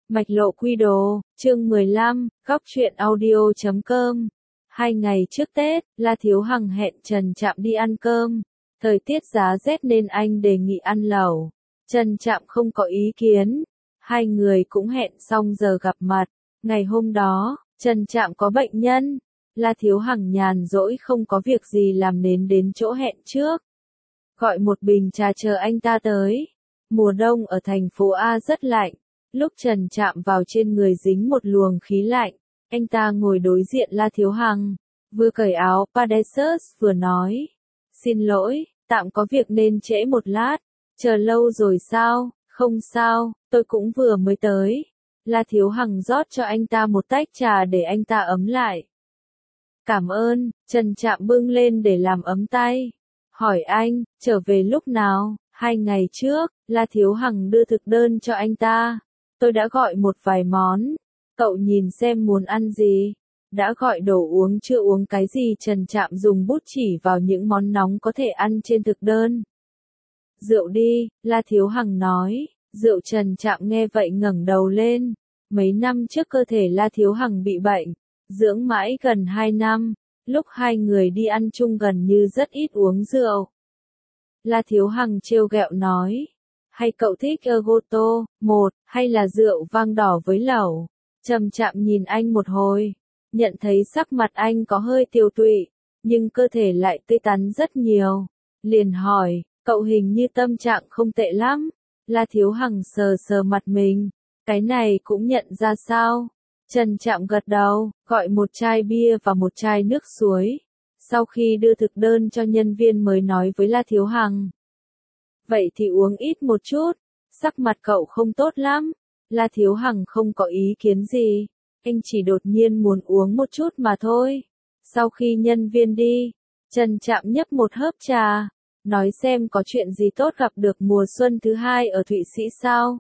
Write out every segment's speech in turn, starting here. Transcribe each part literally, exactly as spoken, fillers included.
Mạch lộ quy đồ, chương mười lăm, góc truyện audio chấm com. Hai ngày trước Tết, La Thiếu Hằng hẹn Trần Trạm đi ăn cơm. Thời tiết giá rét nên anh đề nghị ăn lẩu. Trần Trạm không có ý kiến. Hai người cũng hẹn xong giờ gặp mặt. Ngày hôm đó, Trần Trạm có bệnh nhân. La Thiếu Hằng nhàn rỗi không có việc gì làm nên đến chỗ hẹn trước. Gọi một bình trà chờ anh ta tới. Mùa đông ở thành phố A rất lạnh. Lúc Trần Trạm vào trên người dính một luồng khí lạnh, anh ta ngồi đối diện La Thiếu Hằng, vừa cởi áo Padesus vừa nói. Xin lỗi, tạm có việc nên trễ một lát, chờ lâu rồi sao? Không sao, tôi cũng vừa mới tới. La Thiếu Hằng rót cho anh ta một tách trà để anh ta ấm lại. Cảm ơn, Trần Trạm bưng lên để làm ấm tay. Hỏi anh, trở về lúc nào? Hai ngày trước, La Thiếu Hằng đưa thực đơn cho anh ta. Tôi đã gọi một vài món. Cậu nhìn xem muốn ăn gì. Đã gọi đồ uống chưa uống cái gì? Trần Trạm dùng bút chỉ vào những món nóng có thể ăn trên thực đơn. Rượu đi, La Thiếu Hằng nói. Rượu. Trần Trạm nghe vậy ngẩng đầu lên. Mấy năm trước cơ thể La Thiếu Hằng bị bệnh. Dưỡng mãi gần hai năm. Lúc hai người đi ăn chung gần như rất ít uống rượu. La Thiếu Hằng trêu ghẹo nói. Hay cậu thích Ergoto, một, hay là rượu vang đỏ với lẩu? Trầm Trạm nhìn anh một hồi, nhận thấy sắc mặt anh có hơi tiều tụy, nhưng cơ thể lại tươi tắn rất nhiều. Liền hỏi, cậu hình như tâm trạng không tệ lắm. La Thiếu Hằng sờ sờ mặt mình, cái này cũng nhận ra sao? Trần Trạm gật đầu, gọi một chai bia và một chai nước suối. Sau khi đưa thực đơn cho nhân viên mới nói với La Thiếu Hằng. Vậy thì uống ít một chút, sắc mặt cậu không tốt lắm. La Thiếu Hằng không có ý kiến gì, anh chỉ đột nhiên muốn uống một chút mà thôi. Sau khi nhân viên đi, Trần Trạm nhấp một hớp trà, nói xem có chuyện gì tốt gặp được mùa xuân thứ hai ở Thụy Sĩ sao.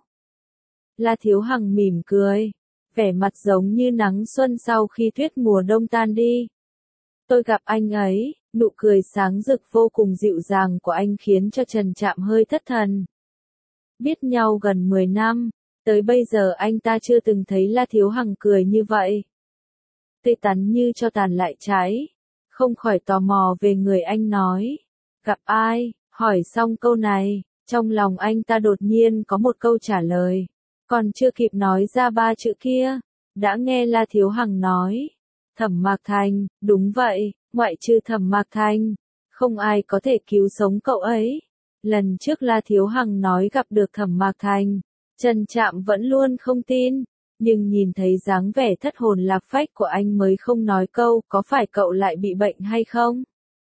La Thiếu Hằng mỉm cười, vẻ mặt giống như nắng xuân sau khi tuyết mùa đông tan đi. Tôi gặp anh ấy, nụ cười sáng rực vô cùng dịu dàng của anh khiến cho Trần Trạm hơi thất thần. Biết nhau gần mười năm, tới bây giờ anh ta chưa từng thấy La Thiếu Hằng cười như vậy. Tươi tắn như cho tàn lại cháy, không khỏi tò mò về người anh nói. Gặp ai? Hỏi xong câu này, trong lòng anh ta đột nhiên có một câu trả lời. Còn chưa kịp nói ra ba chữ kia, đã nghe La Thiếu Hằng nói. Thẩm Mạc Thành, đúng vậy, ngoại trừ Thẩm Mạc Thành, không ai có thể cứu sống cậu ấy. Lần trước La Thiếu Hằng nói gặp được Thẩm Mạc Thành, Trần Trạm vẫn luôn không tin, nhưng nhìn thấy dáng vẻ thất hồn lạc phách của anh mới không nói câu có phải cậu lại bị bệnh hay không.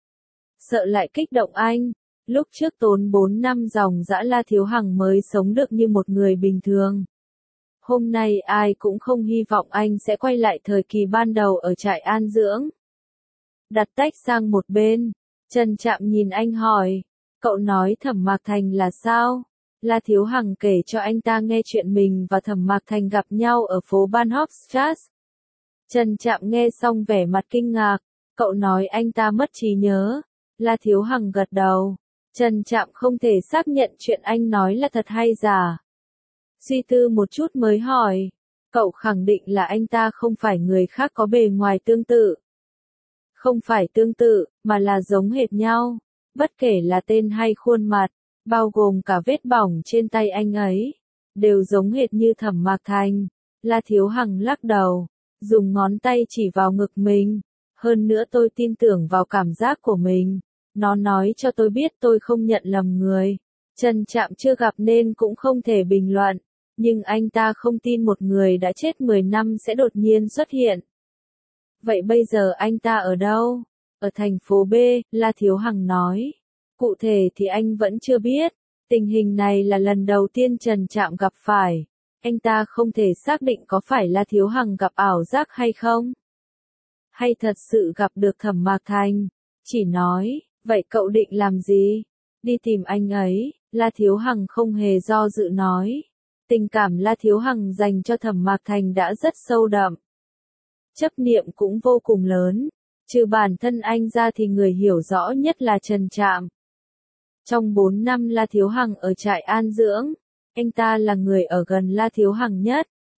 Sợ lại kích động anh, lúc trước tốn bốn năm dòng dã La Thiếu Hằng mới sống được như một người bình thường. Hôm nay ai cũng không hy vọng anh sẽ quay lại thời kỳ ban đầu ở trại an dưỡng. Đặt tách sang một bên, Trần Trạm nhìn anh hỏi, cậu nói Thẩm Mạc Thành là sao? La Thiếu Hằng kể cho anh ta nghe chuyện mình và Thẩm Mạc Thành gặp nhau ở phố Bahnhofstrasse. Trần Trạm nghe xong vẻ mặt kinh ngạc, cậu nói anh ta mất trí nhớ. La Thiếu Hằng gật đầu, Trần Trạm không thể xác nhận chuyện anh nói là thật hay giả. Suy tư một chút mới hỏi, cậu khẳng định là anh ta không phải người khác có bề ngoài tương tự. Không phải tương tự, mà là giống hệt nhau, bất kể là tên hay khuôn mặt, bao gồm cả vết bỏng trên tay anh ấy, đều giống hệt như Thẩm Mạc Thành. La Thiếu Hằng lắc đầu, dùng ngón tay chỉ vào ngực mình, hơn nữa tôi tin tưởng vào cảm giác của mình, nó nói cho tôi biết tôi không nhận lầm người. Trần Trạm chưa gặp nên cũng không thể bình luận, nhưng anh ta không tin một người đã chết mười năm sẽ đột nhiên xuất hiện. Vậy bây giờ anh ta ở đâu? Ở thành phố B, La Thiếu Hằng nói. Cụ thể thì anh vẫn chưa biết, tình hình này là lần đầu tiên Trần Trạm gặp phải. Anh ta không thể xác định có phải La Thiếu Hằng gặp ảo giác hay không. Hay thật sự gặp được Thẩm Mạc Thành, chỉ nói, vậy cậu định làm gì? Đi tìm anh ấy. La Thiếu Hằng không hề do dự nói. Tình cảm La Thiếu Hằng dành cho Thẩm Mạc Thành đã rất sâu đậm. Chấp niệm cũng vô cùng lớn. Trừ bản thân anh ra thì người hiểu rõ nhất là Trần Trạm. Trong bốn năm La Thiếu Hằng ở trại an dưỡng, anh ta là người ở gần La Thiếu Hằng nhất.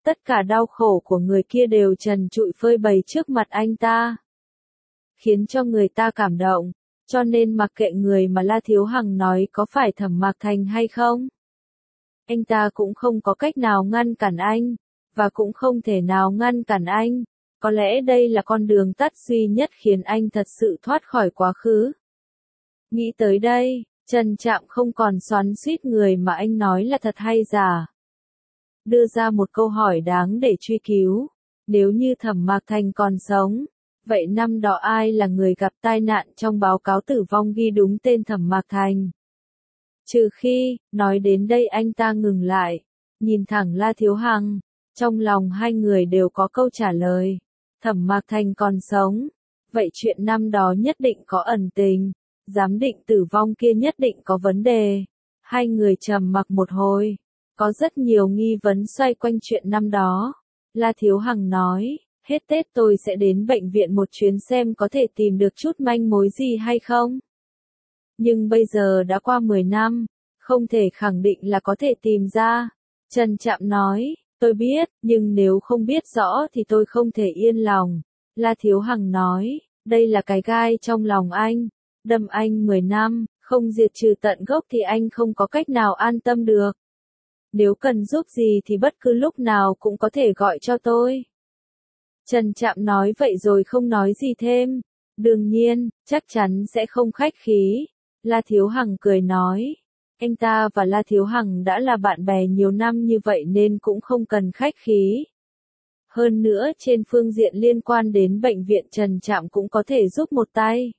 Tất cả đau khổ của người kia đều trần trụi phơi bày trước mặt anh ta, khiến cho người ta cảm động, cho nên mặc kệ người mà La Thiếu Hằng nói có phải Thẩm Mạc Thành hay không, anh ta cũng không có cách nào ngăn cản anh, và cũng không thể nào ngăn cản anh. Có lẽ đây là con đường tắt duy nhất khiến anh thật sự thoát khỏi quá khứ. Nghĩ tới đây, Trần Trạm không còn xoắn xuýt người mà anh nói là thật hay giả. Đưa ra một câu hỏi đáng để truy cứu. Nếu như Thẩm Mạc Thành còn sống, vậy năm đó ai là người gặp tai nạn trong báo cáo tử vong ghi đúng tên Thẩm Mạc Thành? Trừ khi, nói đến đây anh ta ngừng lại, nhìn thẳng La Thiếu Hằng, trong lòng hai người đều có câu trả lời. Thẩm Mạc Thành còn sống, vậy chuyện năm đó nhất định có ẩn tình, giám định tử vong kia nhất định có vấn đề. Hai người trầm mặc một hồi, có rất nhiều nghi vấn xoay quanh chuyện năm đó. La Thiếu Hằng nói, hết Tết tôi sẽ đến bệnh viện một chuyến xem có thể tìm được chút manh mối gì hay không. Nhưng bây giờ đã qua mười năm, không thể khẳng định là có thể tìm ra. Trần Trạm nói, tôi biết, nhưng nếu không biết rõ thì tôi không thể yên lòng. La Thiếu Hằng nói, đây là cái gai trong lòng anh, đâm anh mười năm, không diệt trừ tận gốc thì anh không có cách nào an tâm được. Nếu cần giúp gì thì bất cứ lúc nào cũng có thể gọi cho tôi. Trần Trạm nói vậy rồi không nói gì thêm. Đương nhiên, chắc chắn sẽ không khách khí. La Thiếu Hằng cười nói. Anh ta và La Thiếu Hằng đã là bạn bè nhiều năm như vậy nên cũng không cần khách khí. Hơn nữa trên phương diện liên quan đến bệnh viện Trần Trạm cũng có thể giúp một tay.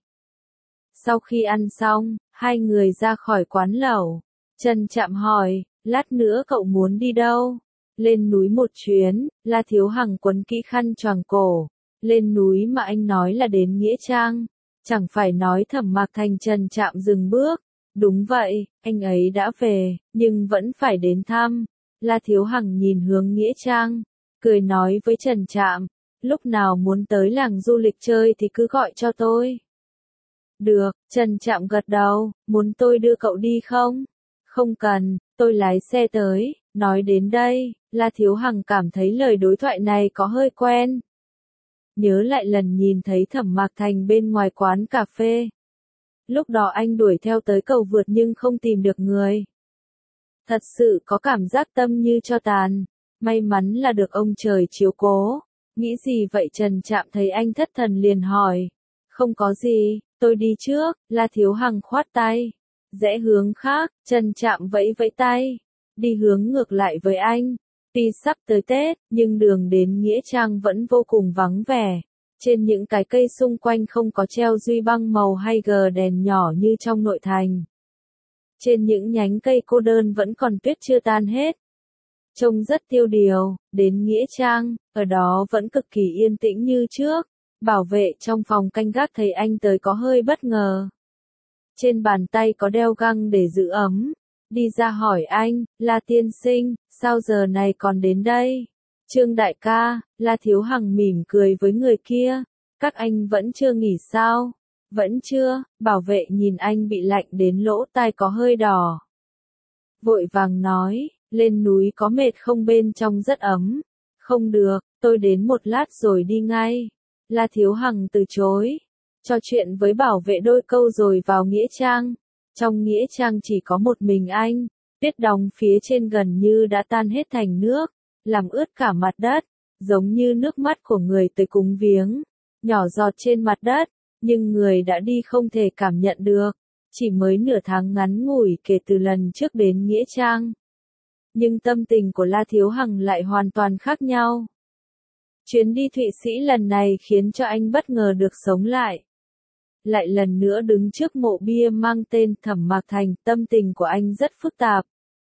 Sau khi ăn xong, hai người ra khỏi quán lẩu. Trần Trạm hỏi, lát nữa cậu muốn đi đâu? Lên núi một chuyến. La Thiếu Hằng quấn kỹ khăn choàng cổ. Lên núi mà anh nói là đến Nghĩa Trang. Chẳng phải nói Thẩm Mạc Thành. Trần Trạm dừng bước. Đúng vậy, anh ấy đã về, nhưng vẫn phải đến thăm. La Thiếu Hằng nhìn hướng Nghĩa Trang, cười nói với Trần Trạm, lúc nào muốn tới làng du lịch chơi thì cứ gọi cho tôi. Được, Trần Trạm gật đầu, muốn tôi đưa cậu đi không? Không cần, tôi lái xe tới. Nói đến đây, La Thiếu Hằng cảm thấy lời đối thoại này có hơi quen. Nhớ lại lần nhìn thấy Thẩm Mạc Thành bên ngoài quán cà phê. Lúc đó anh đuổi theo tới cầu vượt nhưng không tìm được người. Thật sự có cảm giác tâm như cho tàn. May mắn là được ông trời chiếu cố. Nghĩ gì vậy? Trần Trạm thấy anh thất thần liền hỏi. Không có gì, tôi đi trước. La Thiếu Hằng khoát tay. Rẽ hướng khác, Trần Trạm vẫy vẫy tay. Đi hướng ngược lại với anh. Tuy sắp tới Tết, nhưng đường đến Nghĩa Trang vẫn vô cùng vắng vẻ. Trên những cái cây xung quanh không có treo duy băng màu hay gờ đèn nhỏ như trong nội thành. Trên những nhánh cây cô đơn vẫn còn tuyết chưa tan hết. Trông rất tiêu điều. Đến Nghĩa Trang, ở đó vẫn cực kỳ yên tĩnh như trước. Bảo vệ trong phòng canh gác thấy anh tới có hơi bất ngờ. Trên bàn tay có đeo găng để giữ ấm. Đi ra hỏi anh, La tiên sinh, sao giờ này còn đến đây? Trương đại ca, La Thiếu Hằng mỉm cười với người kia. Các anh vẫn chưa nghỉ sao? Vẫn chưa. Bảo vệ nhìn anh bị lạnh đến lỗ tai có hơi đỏ. Vội vàng nói, lên núi có mệt không? Bên trong rất ấm. Không được, tôi đến một lát rồi đi ngay. La Thiếu Hằng từ chối. Trò chuyện với bảo vệ đôi câu rồi vào Nghĩa Trang. Trong Nghĩa Trang chỉ có một mình anh. Tuyết đóng phía trên gần như đã tan hết thành nước, làm ướt cả mặt đất, giống như nước mắt của người tới cúng viếng, nhỏ giọt trên mặt đất, nhưng người đã đi không thể cảm nhận được. Chỉ mới nửa tháng ngắn ngủi kể từ lần trước đến Nghĩa Trang. Nhưng tâm tình của La Thiếu Hằng lại hoàn toàn khác nhau. Chuyến đi Thụy Sĩ lần này khiến cho anh bất ngờ được sống lại. Lại lần nữa đứng trước mộ bia mang tên Thẩm Mạc Thành, tâm tình của anh rất phức tạp.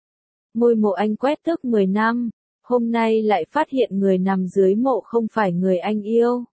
Ngôi mộ anh quét tước mười năm, hôm nay lại phát hiện người nằm dưới mộ không phải người anh yêu.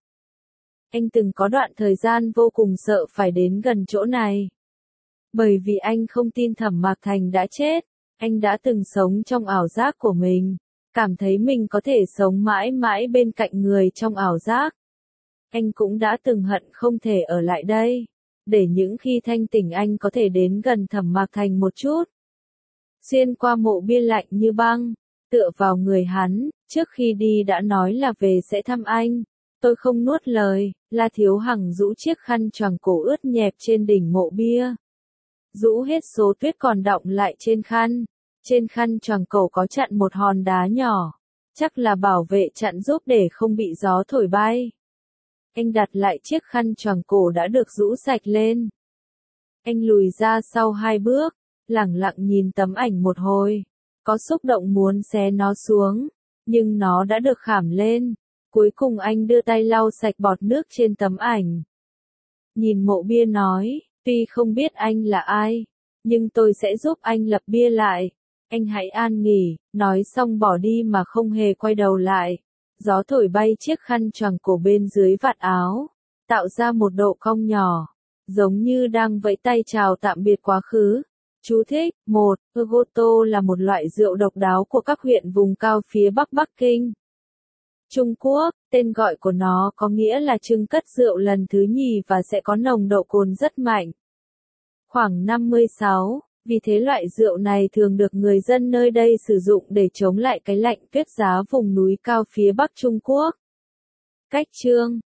Anh từng có đoạn thời gian vô cùng sợ phải đến gần chỗ này. Bởi vì anh không tin Thẩm Mạc Thành đã chết, anh đã từng sống trong ảo giác của mình, cảm thấy mình có thể sống mãi mãi bên cạnh người trong ảo giác. Anh cũng đã từng hận không thể ở lại đây, để những khi thanh tỉnh anh có thể đến gần Thẩm Mạc Thành một chút. Xuyên qua mộ bia lạnh như băng, tựa vào người hắn, trước khi đi đã nói là về sẽ thăm anh. Tôi không nuốt lời, La Thiếu Hằng rũ chiếc khăn choàng cổ ướt nhẹp trên đỉnh mộ bia. Rũ hết số tuyết còn đọng lại trên khăn. Trên khăn choàng cổ có chặn một hòn đá nhỏ. Chắc là bảo vệ chặn giúp để không bị gió thổi bay. Anh đặt lại chiếc khăn choàng cổ đã được rũ sạch lên. Anh lùi ra sau hai bước, lẳng lặng nhìn tấm ảnh một hồi. Có xúc động muốn xé nó xuống, nhưng nó đã được khảm lên. Cuối cùng anh đưa tay lau sạch bọt nước trên tấm ảnh. Nhìn mộ bia nói, tuy không biết anh là ai, nhưng tôi sẽ giúp anh lập bia lại. Anh hãy an nghỉ, nói xong bỏ đi mà không hề quay đầu lại. Gió thổi bay chiếc khăn choàng cổ bên dưới vạt áo, tạo ra một độ cong nhỏ, giống như đang vẫy tay chào tạm biệt quá khứ. Chú thích: một. Goto là một loại rượu độc đáo của các huyện vùng cao phía Bắc Bắc Kinh, Trung Quốc. Tên gọi của nó có nghĩa là trưng cất rượu lần thứ nhì và sẽ có nồng độ cồn rất mạnh, khoảng năm mươi sáu. Vì thế loại rượu này thường được người dân nơi đây sử dụng để chống lại cái lạnh tuyết giá vùng núi cao phía Bắc Trung Quốc. Cách chương